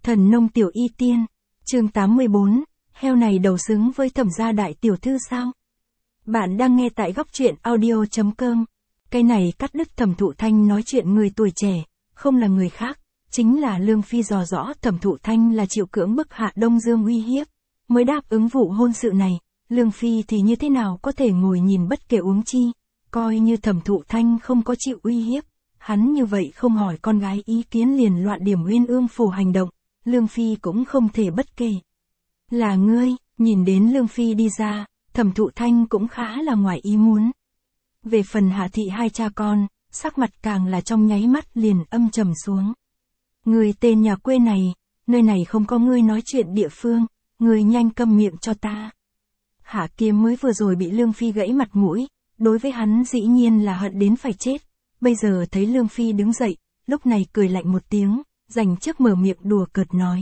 Thần nông tiểu y tiên, chương 84, heo này đầu xứng với Thẩm gia đại tiểu thư sao? Bạn đang nghe tại góc truyện audio.com. Cái này cắt đứt Thẩm Thụ Thanh nói chuyện người tuổi trẻ, không là người khác, chính là Lương Phi dò rõ Thẩm Thụ Thanh là chịu cưỡng bức Hạ Đông Dương uy hiếp, mới đáp ứng vụ hôn sự này. Lương Phi thì như thế nào có thể ngồi nhìn bất kể, uống chi, coi như Thẩm Thụ Thanh không có chịu uy hiếp, hắn như vậy không hỏi con gái ý kiến liền loạn điểm Uyên Ương Phủ hành động, Lương Phi cũng không thể bất kể. Là ngươi, nhìn đến Lương Phi đi ra, Thẩm Thụ Thanh cũng khá là ngoài ý muốn. Về phần Hạ thị hai cha con, sắc mặt càng là trong nháy mắt liền âm trầm xuống. Người tên nhà quê này, nơi này không có ngươi nói chuyện địa phương, ngươi nhanh câm miệng cho ta. Hạ Kiếm mới vừa rồi bị Lương Phi gãy mặt mũi, đối với hắn dĩ nhiên là hận đến phải chết. Bây giờ thấy Lương Phi đứng dậy, lúc này cười lạnh một tiếng, dành trước mở miệng đùa cợt nói.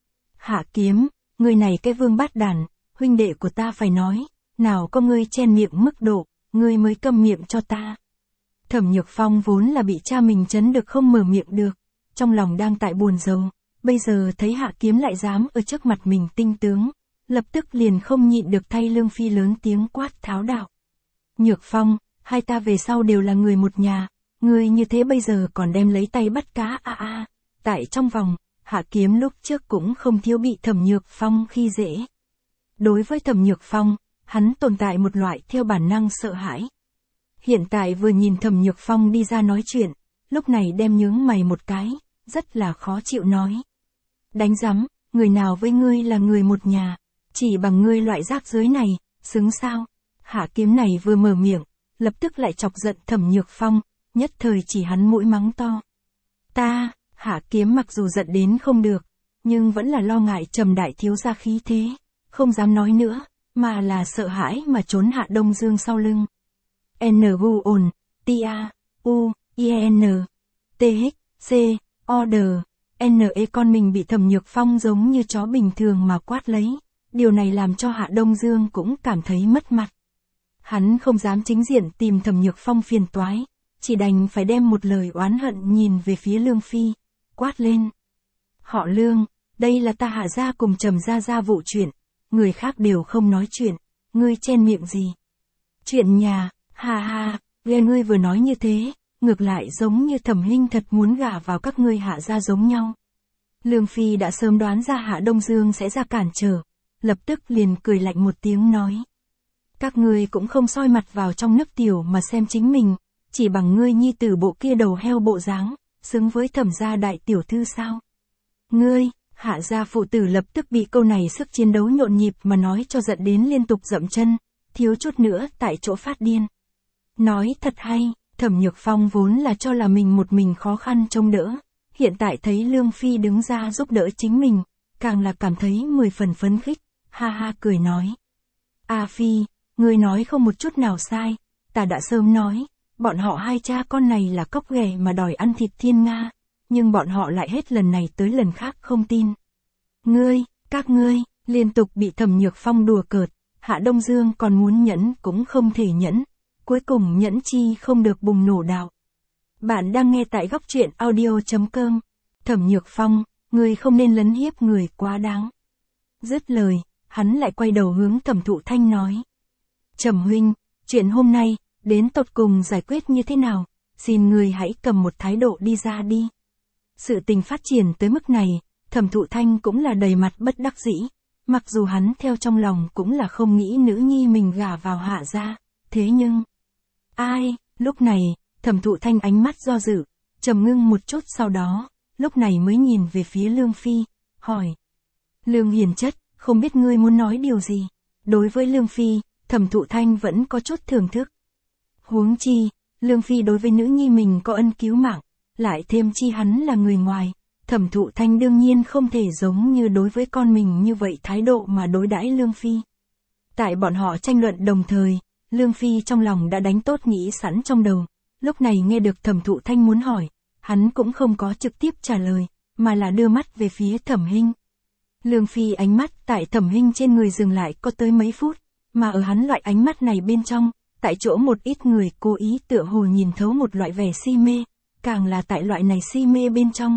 Hạ Kiếm, ngươi này cái vương bát đàn, huynh đệ của ta phải nói, nào có ngươi chen miệng mức độ, ngươi mới câm miệng cho ta. Thẩm Nhược Phong vốn là bị cha mình chấn được không mở miệng được, trong lòng đang tại buồn rầu, bây giờ thấy Hạ Kiếm lại dám ở trước mặt mình tinh tướng, lập tức liền không nhịn được thay Lương Phi lớn tiếng quát tháo đạo. Nhược Phong, hai ta về sau đều là người một nhà, ngươi như thế bây giờ còn đem lấy tay bắt cá tại trong vòng, Hạ Kiếm lúc trước cũng không thiếu bị Thẩm Nhược Phong khi dễ. Đối với Thẩm Nhược Phong, hắn tồn tại một loại theo bản năng sợ hãi. Hiện tại vừa nhìn Thẩm Nhược Phong đi ra nói chuyện, lúc này đem nhướng mày một cái, rất là khó chịu nói. Đánh rắm, người nào với ngươi là người một nhà, chỉ bằng ngươi loại rác rưởi này, xứng sao? Hạ Kiếm này vừa mở miệng, lập tức lại chọc giận Thẩm Nhược Phong, nhất thời chỉ hắn mũi mắng to. Ta, Hạ Kiếm mặc dù giận đến không được, nhưng vẫn là lo ngại Trầm đại thiếu gia khí thế, không dám nói nữa, mà là sợ hãi mà trốn Hạ Đông Dương sau lưng. N-U ồn, T-A, U, I-N, T-H, C, O-D, N-E con mình bị Thẩm Nhược Phong giống như chó bình thường mà quát lấy, điều này làm cho Hạ Đông Dương cũng cảm thấy mất mặt. Hắn không dám chính diện tìm Thẩm Nhược Phong phiền toái, chỉ đành phải đem một lời oán hận nhìn về phía Lương Phi, quát lên. Họ Lương, đây là ta Hạ gia cùng Trầm gia vụ chuyện, người khác đều không nói chuyện, ngươi chen miệng gì? Chuyện nhà, nghe ngươi vừa nói như thế, ngược lại giống như Thẩm huynh thật muốn gả vào các ngươi Hạ gia giống nhau. Lương Phi đã sớm đoán ra Hạ Đông Dương sẽ ra cản trở, lập tức liền cười lạnh một tiếng nói. Các ngươi cũng không soi mặt vào trong nước tiểu mà xem chính mình, chỉ bằng ngươi nhi tử bộ kia đầu heo bộ dáng, xứng với Thẩm gia đại tiểu thư sao? Ngươi, Hạ gia phụ tử lập tức bị câu này sức chiến đấu nhộn nhịp mà nói cho giận đến liên tục dậm chân, thiếu chút nữa tại chỗ phát điên. Nói thật hay, Thẩm Nhược Phong vốn là cho là mình một mình khó khăn trông đỡ, hiện tại thấy Lương Phi đứng ra giúp đỡ chính mình, càng là cảm thấy 10 phần phấn khích, cười nói. A Phi, ngươi nói không một chút nào sai, ta đã sớm nói, bọn họ hai cha con này là cóc ghẻ mà đòi ăn thịt thiên nga, nhưng bọn họ lại hết lần này tới lần khác không tin. Các ngươi, liên tục bị Thẩm Nhược Phong đùa cợt, Hạ Đông Dương còn muốn nhẫn cũng không thể nhẫn, cuối cùng nhẫn chi không được bùng nổ đạo. Bạn đang nghe tại góc truyện audio.com, Thẩm Nhược Phong, ngươi không nên lấn hiếp người quá đáng. Dứt lời, hắn lại quay đầu hướng Thẩm Thụ Thanh nói. Trầm huynh, chuyện hôm nay, đến tột cùng giải quyết như thế nào, xin ngươi hãy cầm một thái độ đi ra đi. Sự tình phát triển tới mức này, Thẩm Thụ Thanh cũng là đầy mặt bất đắc dĩ, mặc dù hắn theo trong lòng cũng là không nghĩ nữ nhi mình gả vào Hạ gia, thế nhưng... Lúc này, Thẩm Thụ Thanh ánh mắt do dự, trầm ngưng một chút sau đó, lúc này mới nhìn về phía Lương Phi, hỏi. Lương hiền chất, không biết ngươi muốn nói điều gì? Đối với Lương Phi, Thẩm Thụ Thanh vẫn có chút thưởng thức. Huống chi, Lương Phi đối với nữ nhi mình có ân cứu mạng, lại thêm chi hắn là người ngoài, Thẩm Thụ Thanh đương nhiên không thể giống như đối với con mình như vậy thái độ mà đối đãi Lương Phi. Tại bọn họ tranh luận đồng thời, Lương Phi trong lòng đã đánh tốt nghĩ sẵn trong đầu, lúc này nghe được Thẩm Thụ Thanh muốn hỏi, hắn cũng không có trực tiếp trả lời, mà là đưa mắt về phía Thẩm Hinh. Lương Phi ánh mắt tại Thẩm Hinh trên người dừng lại có tới mấy phút, mà ở hắn loại ánh mắt này bên trong, tại chỗ một ít người cố ý tựa hồ nhìn thấu một loại vẻ si mê, càng là tại loại này si mê bên trong,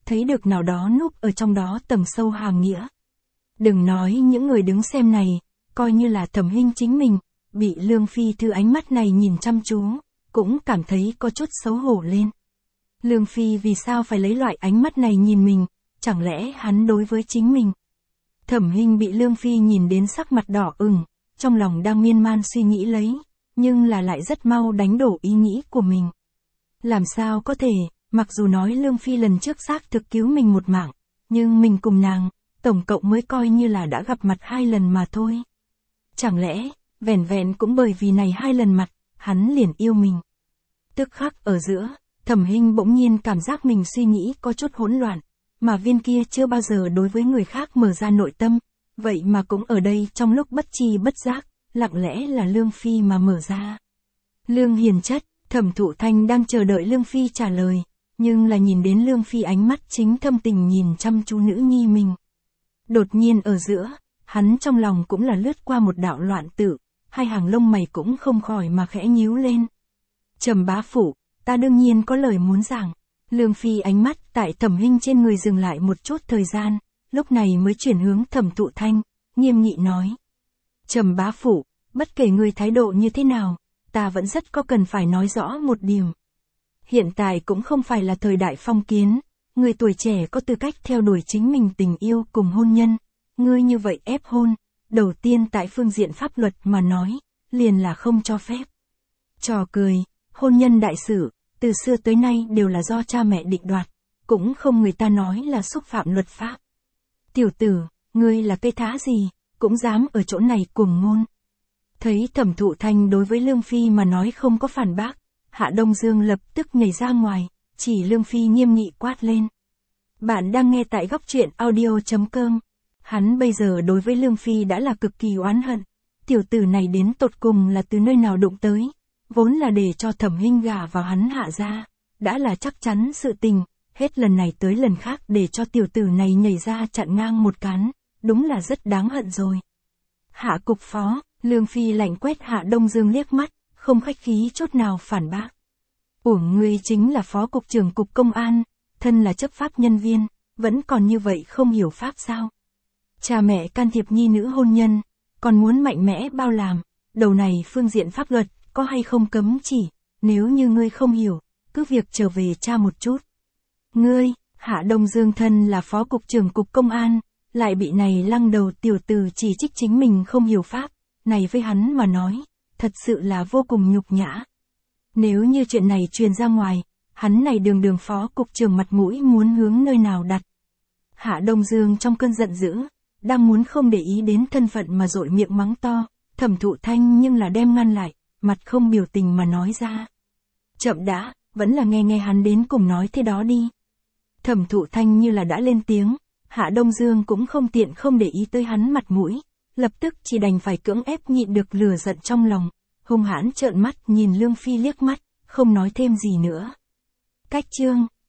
thấy được nào đó núp ở trong đó tầng sâu hàm nghĩa. Đừng nói những người đứng xem này, coi như là Thẩm Hinh chính mình, bị Lương Phi Thư ánh mắt này nhìn chăm chú, cũng cảm thấy có chút xấu hổ lên. Lương Phi vì sao phải lấy loại ánh mắt này nhìn mình, chẳng lẽ hắn đối với chính mình? Thẩm Hinh bị Lương Phi nhìn đến sắc mặt đỏ ửng, trong lòng đang miên man suy nghĩ lấy, nhưng là lại rất mau đánh đổ ý nghĩ của mình. Làm sao có thể, mặc dù nói Lương Phi lần trước xác thực cứu mình một mạng, nhưng mình cùng nàng, tổng cộng mới coi như là đã gặp mặt 2 lần mà thôi. Chẳng lẽ, vẻn vẹn cũng bởi vì này 2 lần mặt, hắn liền yêu mình. Tức khắc ở giữa, Thẩm Hinh bỗng nhiên cảm giác mình suy nghĩ có chút hỗn loạn, mà viên kia chưa bao giờ đối với người khác mở ra nội tâm, vậy mà cũng ở đây trong lúc bất tri bất giác, lặng lẽ là Lương Phi mà mở ra. Lương hiền chất, Thẩm Thụ Thanh đang chờ đợi Lương Phi trả lời, nhưng là nhìn đến Lương Phi ánh mắt chính thâm tình nhìn chăm chú nữ nhi mình. Đột nhiên ở giữa, hắn trong lòng cũng là lướt qua một đạo loạn tử, 2 hàng lông mày cũng không khỏi mà khẽ nhíu lên. Trầm bá phụ, ta đương nhiên có lời muốn giảng. Lương Phi ánh mắt tại Thẩm Hinh trên người dừng lại một chút thời gian, lúc này mới chuyển hướng Thẩm Thụ Thanh, nghiêm nghị nói. Trầm bá phụ, bất kể người thái độ như thế nào, ta vẫn rất có cần phải nói rõ một điểm. Hiện tại cũng không phải là thời đại phong kiến, người tuổi trẻ có tư cách theo đuổi chính mình tình yêu cùng hôn nhân, ngươi như vậy ép hôn, đầu tiên tại phương diện pháp luật mà nói, liền là không cho phép. Trò cười, hôn nhân đại sự, từ xưa tới nay đều là do cha mẹ định đoạt, cũng không người ta nói là xúc phạm luật pháp. Tiểu tử, ngươi là cây thá gì, cũng dám ở chỗ này cuồng ngôn. Thấy Thẩm Thụ Thanh đối với Lương Phi mà nói không có phản bác, Hạ Đông Dương lập tức nhảy ra ngoài, chỉ Lương Phi nghiêm nghị quát lên. Bạn đang nghe tại góc truyện audio.com. Hắn bây giờ đối với Lương Phi đã là cực kỳ oán hận. Tiểu tử này đến tột cùng là từ nơi nào đụng tới. Vốn là để cho Thẩm Hinh gả vào hắn Hạ ra. Đã là chắc chắn sự tình. Hết lần này tới lần khác để cho tiểu tử này nhảy ra chặn ngang một cán. Đúng là rất đáng hận rồi. Hạ cục phó, Lương Phi lạnh quét Hạ Đông Dương liếc mắt, không khách khí chút nào phản bác. Uổng ngươi chính là phó cục trưởng cục công an, thân là chấp pháp nhân viên, vẫn còn như vậy không hiểu pháp sao? Cha mẹ can thiệp nhi nữ hôn nhân, còn muốn mạnh mẽ bao làm, đầu này phương diện pháp luật, có hay không cấm chỉ, nếu như ngươi không hiểu, cứ việc trở về tra một chút. Ngươi, Hạ Đông Dương thân là phó cục trưởng cục công an, lại bị này lăng đầu tiểu tử chỉ trích chính mình không hiểu pháp, này với hắn mà nói, thật sự là vô cùng nhục nhã. Nếu như chuyện này truyền ra ngoài, hắn này đường phó cục trưởng mặt mũi muốn hướng nơi nào đặt. Hạ Đông Dương trong cơn giận dữ, đang muốn không để ý đến thân phận mà dội miệng mắng to, Thẩm Thụ Thanh nhưng là đem ngăn lại, mặt không biểu tình mà nói ra. Chậm đã, vẫn là nghe hắn đến cùng nói thế đó đi. Thẩm Thụ Thanh như là đã lên tiếng, Hạ Đông Dương cũng không tiện không để ý tới hắn mặt mũi, lập tức chỉ đành phải cưỡng ép nhịn được lửa giận trong lòng, hung hãn trợn mắt nhìn Lương Phi liếc mắt, không nói thêm gì nữa. Cách chương